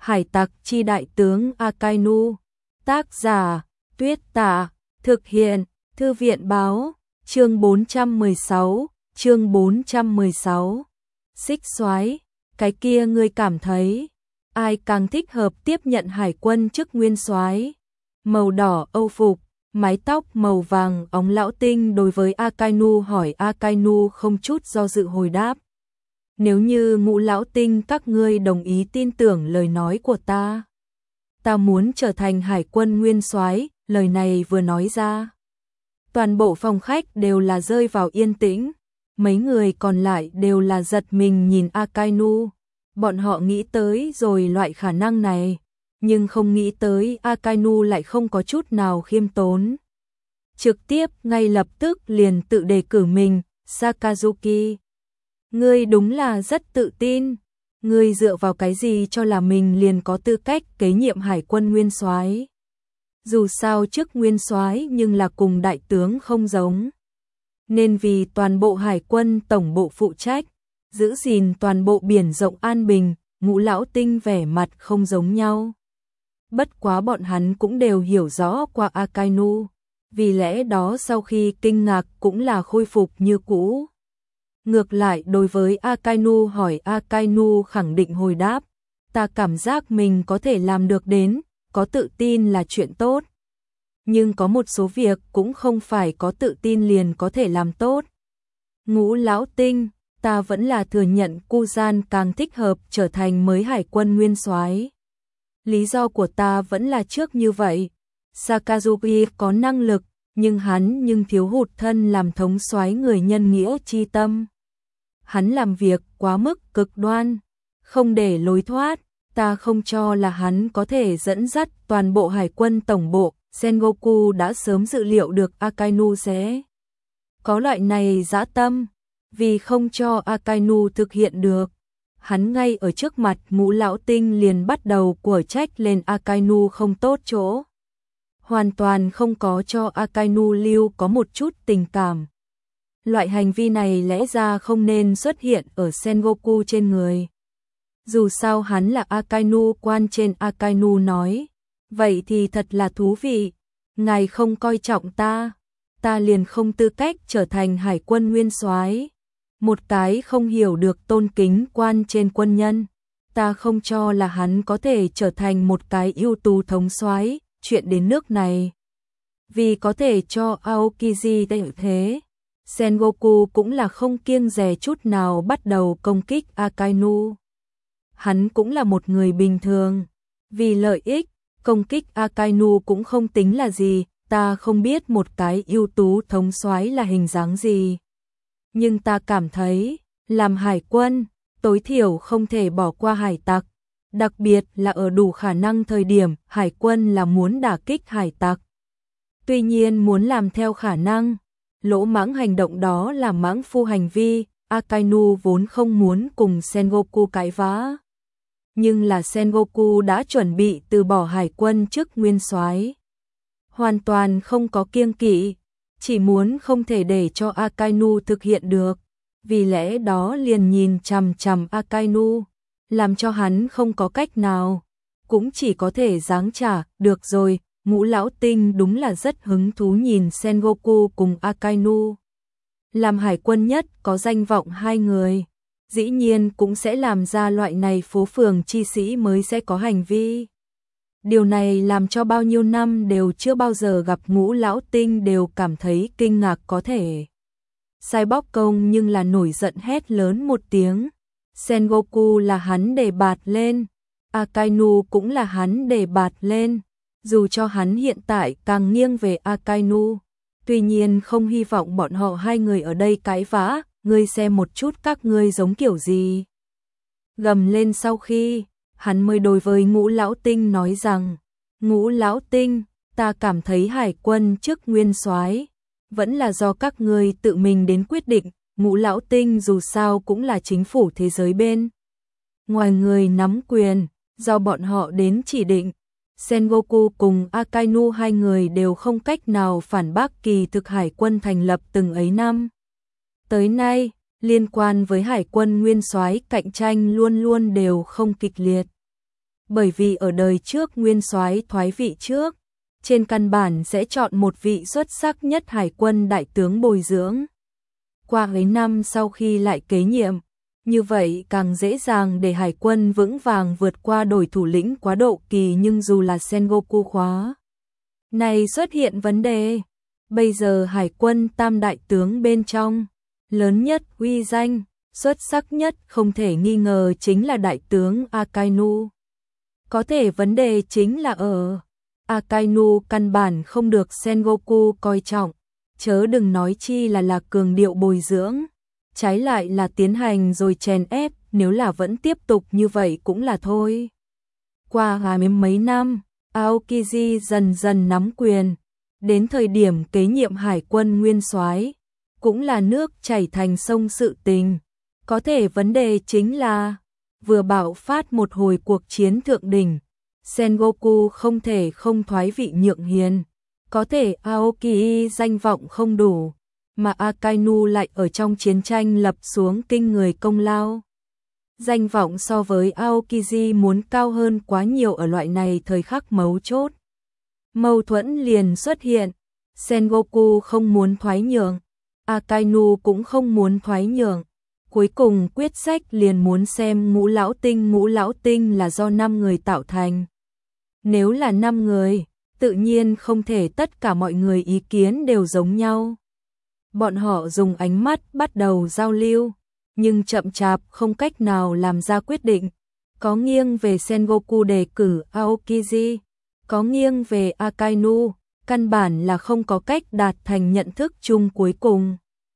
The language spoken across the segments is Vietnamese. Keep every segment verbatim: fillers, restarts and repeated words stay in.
Hải tặc chi đại tướng Akainu. Tác giả Tuyết Tạ. Thực hiện Thư viện báo. Chương bốn trăm mười sáu. Chương bốn trăm mười sáu. Xích soái, cái kia ngươi cảm thấy ai càng thích hợp tiếp nhận hải quân chức nguyên soái? Màu đỏ âu phục, mái tóc màu vàng óng lão tinh đối với Akainu hỏi. Akainu không chút do dự hồi đáp. Nếu như Ngũ lão tinh các ngươi đồng ý tin tưởng lời nói của ta, ta muốn trở thành hải quân nguyên soái. Lời này vừa nói ra, toàn bộ phòng khách đều là rơi vào yên tĩnh. Mấy người còn lại đều là giật mình nhìn Akainu. Bọn họ nghĩ tới rồi loại khả năng này, nhưng không nghĩ tới Akainu lại không có chút nào khiêm tốn. Trực tiếp ngay lập tức liền tự đề cử mình. Sakazuki, ngươi đúng là rất tự tin. Ngươi dựa vào cái gì cho là mình liền có tư cách kế nhiệm hải quân nguyên soái? Dù sao chức nguyên soái nhưng là cùng đại tướng không giống, nên vì toàn bộ hải quân tổng bộ phụ trách, giữ gìn toàn bộ biển rộng an bình. Ngũ lão tinh vẻ mặt không giống nhau. Bất quá bọn hắn cũng đều hiểu rõ qua Akainu, vì lẽ đó sau khi kinh ngạc cũng là khôi phục như cũ. Ngược lại đối với Akainu hỏi, Akainu khẳng định hồi đáp, ta cảm giác mình có thể làm được đến, có tự tin là chuyện tốt. Nhưng có một số việc cũng không phải có tự tin liền có thể làm tốt. Ngũ lão tinh, ta vẫn là thừa nhận Kuzan càng thích hợp trở thành mới hải quân nguyên soái. Lý do của ta vẫn là trước như vậy. Sakazuki có năng lực, nhưng hắn nhưng thiếu hụt thân làm thống soái người nhân nghĩa chi tâm. Hắn làm việc quá mức cực đoan, không để lối thoát. Ta không cho là hắn có thể dẫn dắt toàn bộ hải quân tổng bộ. Sengoku đã sớm dự liệu được Akainu sẽ có loại này dã tâm, vì không cho Akainu thực hiện được, hắn ngay ở trước mặt Ngũ lão tinh liền bắt đầu của trách lên Akainu không tốt chỗ, hoàn toàn không có cho Akainu lưu có một chút tình cảm. Loại hành vi này lẽ ra không nên xuất hiện ở Sengoku trên người. Dù sao hắn là Akainu quan trên. Akainu nói, vậy thì thật là thú vị. Ngài không coi trọng ta, ta liền không tư cách trở thành hải quân nguyên soái. Một cái không hiểu được tôn kính quan trên quân nhân, ta không cho là hắn có thể trở thành một cái ưu tú thống soái. Chuyện đến nước này, vì có thể cho Aokiji tệ thế, Sengoku cũng là không kiêng dè chút nào bắt đầu công kích Akainu. Hắn cũng là một người bình thường, vì lợi ích, công kích Akainu cũng không tính là gì. Ta không biết một cái ưu tú thống soái là hình dáng gì, nhưng ta cảm thấy, làm hải quân, tối thiểu không thể bỏ qua hải tặc. Đặc biệt là ở đủ khả năng thời điểm, hải quân là muốn đả kích hải tặc. Tuy nhiên muốn làm theo khả năng, lỗ mãng hành động đó là mãng phu hành vi. Akainu vốn không muốn cùng Sengoku cãi vã, nhưng là Sengoku đã chuẩn bị từ bỏ hải quân chức nguyên soái, hoàn toàn không có kiêng kỵ, chỉ muốn không thể để cho Akainu thực hiện được, vì lẽ đó liền nhìn chằm chằm Akainu, làm cho hắn không có cách nào, cũng chỉ có thể giáng trả. Được rồi, Ngũ lão tinh đúng là rất hứng thú nhìn Sengoku cùng Akainu. Làm hải quân nhất có danh vọng hai người, dĩ nhiên cũng sẽ làm ra loại này phố phường chi sĩ mới sẽ có hành vi. Điều này làm cho bao nhiêu năm đều chưa bao giờ gặp Ngũ lão tinh đều cảm thấy kinh ngạc. Có thể sai bóc công nhưng là nổi giận hét lớn một tiếng. Sengoku là hắn đề bạt lên, Akainu cũng là hắn đề bạt lên, dù cho hắn hiện tại càng nghiêng về Akainu, tuy nhiên không hy vọng bọn họ hai người ở đây cãi vã. Ngươi xem một chút các ngươi giống kiểu gì. Gầm lên sau khi, hắn mới đối với Ngũ lão tinh nói rằng, Ngũ lão tinh, ta cảm thấy hải quân chức nguyên soái vẫn là do các ngươi tự mình đến quyết định. Ngũ lão tinh dù sao cũng là chính phủ thế giới bên ngoài người nắm quyền, do bọn họ đến chỉ định. Sengoku cùng Akainu hai người đều không cách nào phản bác. Kỳ thực hải quân thành lập từng ấy năm tới nay, liên quan với hải quân nguyên soái cạnh tranh luôn luôn đều không kịch liệt. bởi vì ở đời trước nguyên soái thoái vị trước, trên căn bản sẽ chọn một vị xuất sắc nhất hải quân đại tướng bồi dưỡng. Qua mấy năm sau khi lại kế nhiệm, như vậy càng dễ dàng để hải quân vững vàng vượt qua đổi thủ lĩnh quá độ kỳ, nhưng dù là Sengoku khóa này xuất hiện vấn đề. Bây giờ hải quân tam đại tướng bên trong, lớn nhất uy danh, xuất sắc nhất không thể nghi ngờ chính là đại tướng Akainu. Có thể vấn đề chính là ở Akainu căn bản không được Sengoku coi trọng, chớ đừng nói chi là là cường điệu bồi dưỡng, trái lại là tiến hành rồi chèn ép, nếu là vẫn tiếp tục như vậy cũng là thôi. Qua hai mươi mấy năm, Aokiji dần dần nắm quyền, đến thời điểm kế nhiệm hải quân nguyên soái, cũng là nước chảy thành sông sự tình. Có thể vấn đề chính là, vừa bạo phát một hồi cuộc chiến thượng đỉnh, Sengoku không thể không thoái vị nhượng hiền. Có thể Aokiji danh vọng không đủ, mà Akainu lại ở trong chiến tranh lập xuống kinh người công lao. Danh vọng so với Aokiji muốn cao hơn quá nhiều ở loại này thời khắc mấu chốt. Mâu thuẫn liền xuất hiện, Sengoku không muốn thoái nhượng, Akainu cũng không muốn thoái nhượng. Cuối cùng quyết sách liền muốn xem ngũ lão tinh ngũ lão tinh là do năm người tạo thành. Nếu là năm người, tự nhiên không thể tất cả mọi người ý kiến đều giống nhau. Bọn họ dùng ánh mắt bắt đầu giao lưu, nhưng chậm chạp không cách nào làm ra quyết định. Có nghiêng về Sengoku đề cử Aokiji, có nghiêng về Akainu, căn bản là không có cách đạt thành nhận thức chung cuối cùng.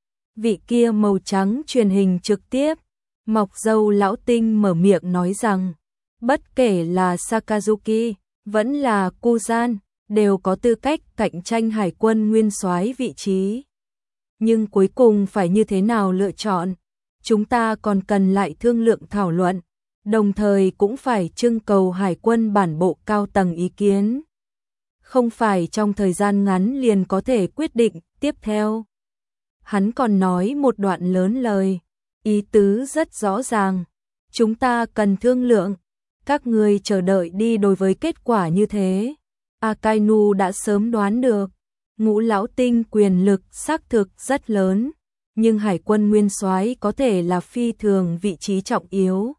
Vị kia màu trắng truyền hình trực tiếp, mọc râu lão tinh mở miệng nói rằng, bất kể là Sakazuki, vẫn là Kuzan, đều có tư cách cạnh tranh hải quân nguyên soái vị trí. Nhưng cuối cùng phải như thế nào lựa chọn, chúng ta còn cần lại thương lượng thảo luận, đồng thời cũng phải trưng cầu hải quân bản bộ cao tầng ý kiến. Không phải trong thời gian ngắn liền có thể quyết định. Tiếp theo, hắn còn nói một đoạn lớn lời, ý tứ rất rõ ràng, chúng ta cần thương lượng, các người chờ đợi đi. Đối với kết quả như thế, Akainu đã sớm đoán được, ngũ lão tinh quyền lực xác thực rất lớn, nhưng hải quân nguyên soái có thể là phi thường vị trí trọng yếu.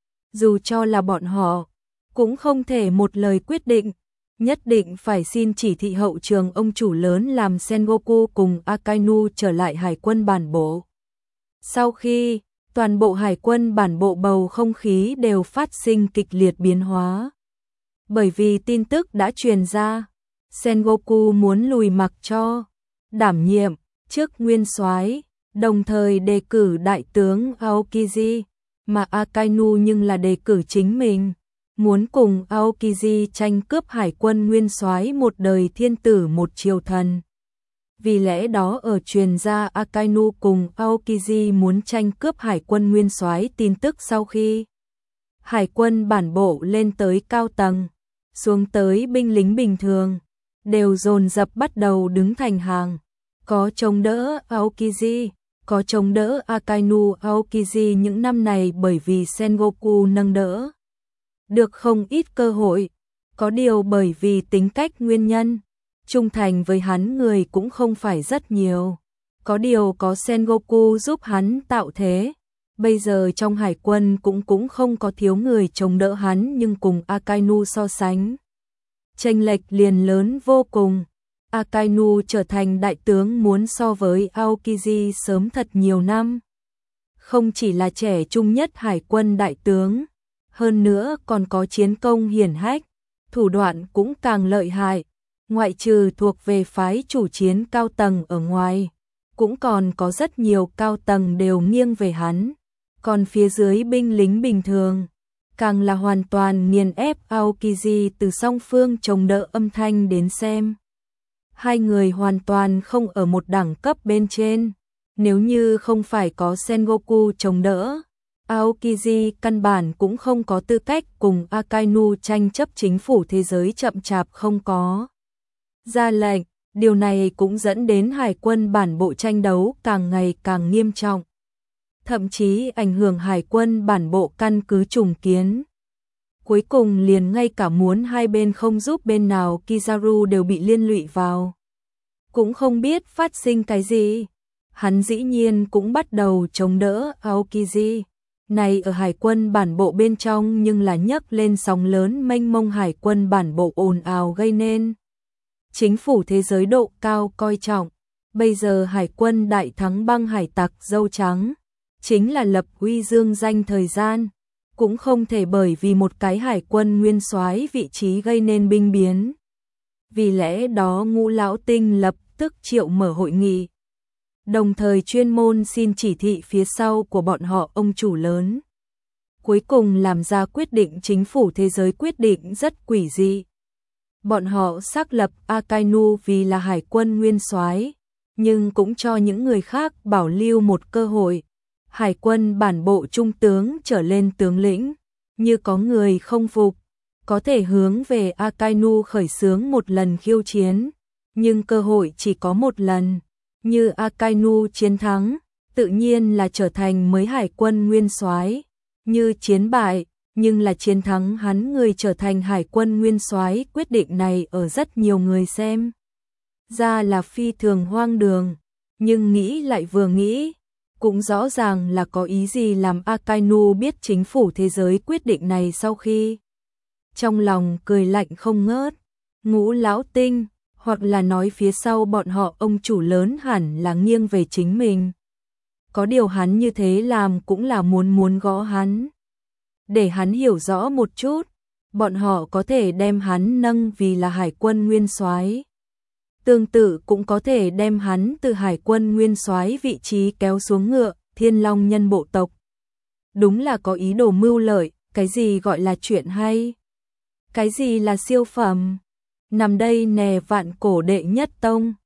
Dù cho là bọn họ, cũng không thể một lời quyết định, nhất định phải xin chỉ thị hậu trường ông chủ lớn làm Sengoku cùng Akainu trở lại hải quân bản bộ. Sau khi, toàn bộ hải quân bản bộ bầu không khí đều phát sinh kịch liệt biến hóa. Bởi vì tin tức đã truyền ra, Sengoku muốn lùi mặc cho, đảm nhiệm, chức nguyên soái, đồng thời đề cử đại tướng Aokiji, mà Akainu nhưng là đề cử chính mình, muốn cùng Aokiji tranh cướp hải quân nguyên soái một đời thiên tử một triều thần. Vì lẽ đó ở truyền ra Akainu cùng Aokiji muốn tranh cướp hải quân nguyên soái tin tức sau khi hải quân bản bộ lên tới cao tầng, xuống tới binh lính bình thường, đều dồn dập bắt đầu đứng thành hàng, có chống đỡ Aokiji, có chống đỡ Akainu. Aokiji những năm này bởi vì Sengoku nâng đỡ được không ít cơ hội, có điều bởi vì tính cách nguyên nhân, trung thành với hắn người cũng không phải rất nhiều, có điều có Sengoku giúp hắn tạo thế. Bây giờ trong hải quân cũng cũng không có thiếu người chống đỡ hắn, nhưng cùng Akainu so sánh, chênh lệch liền lớn vô cùng. Akainu trở thành đại tướng muốn so với Aokiji sớm thật nhiều năm. Không chỉ là trẻ trung nhất hải quân đại tướng, hơn nữa còn có chiến công hiển hách, thủ đoạn cũng càng lợi hại, ngoại trừ thuộc về phái chủ chiến cao tầng ở ngoài, cũng còn có rất nhiều cao tầng đều nghiêng về hắn, còn phía dưới binh lính bình thường, càng là hoàn toàn nghiền ép Aokiji. Từ song phương chống đỡ âm thanh đến xem, hai người hoàn toàn không ở một đẳng cấp bên trên, nếu như không phải có Sengoku chống đỡ, Aokiji căn bản cũng không có tư cách cùng Akainu tranh chấp chính phủ thế giới chậm chạp không có ra lệnh. Điều này cũng dẫn đến hải quân bản bộ tranh đấu càng ngày càng nghiêm trọng, thậm chí ảnh hưởng hải quân bản bộ căn cứ trùng kiến. Cuối cùng liền ngay cả muốn hai bên không giúp bên nào Kizaru đều bị liên lụy vào. Cũng không biết phát sinh cái gì. Hắn dĩ nhiên cũng bắt đầu chống đỡ Aokiji. Này ở hải quân bản bộ bên trong nhưng là nhấc lên sóng lớn mênh mông hải quân bản bộ ồn ào gây nên. Chính phủ thế giới độ cao coi trọng. Bây giờ hải quân đại thắng băng hải tặc dâu trắng. Chính là lập uy dương danh thời gian. Cũng không thể bởi vì một cái hải quân nguyên soái vị trí gây nên binh biến. Vì lẽ đó Ngũ Lão Tinh lập tức triệu mở hội nghị. Đồng thời chuyên môn xin chỉ thị phía sau của bọn họ ông chủ lớn. Cuối cùng làm ra quyết định chính phủ thế giới quyết định rất quỷ dị. Bọn họ xác lập Akainu vì là hải quân nguyên soái, nhưng cũng cho những người khác bảo lưu một cơ hội. Hải quân bản bộ trung tướng trở lên tướng lĩnh, như có người không phục, có thể hướng về Akainu khởi xướng một lần khiêu chiến, nhưng cơ hội chỉ có một lần. Như Akainu chiến thắng, tự nhiên là trở thành mới hải quân nguyên soái. Như chiến bại, nhưng là chiến thắng hắn người trở thành hải quân nguyên soái. Quyết định này ở rất nhiều người xem ra là phi thường hoang đường, nhưng nghĩ lại vừa nghĩ, cũng rõ ràng là có ý gì. Làm Akainu biết chính phủ thế giới quyết định này sau khi trong lòng cười lạnh không ngớt. Ngũ Lão Tinh, hoặc là nói phía sau bọn họ ông chủ lớn hẳn là nghiêng về chính mình. Có điều hắn như thế làm cũng là muốn muốn gõ hắn. Để hắn hiểu rõ một chút, bọn họ có thể đem hắn nâng vì là hải quân nguyên soái. Tương tự cũng có thể đem hắn từ hải quân nguyên soái vị trí kéo xuống ngựa, Thiên Long nhân bộ tộc. Đúng là có ý đồ mưu lợi, cái gì gọi là chuyện hay? Cái gì là siêu phẩm? Nằm đây nè vạn cổ đệ nhất tông.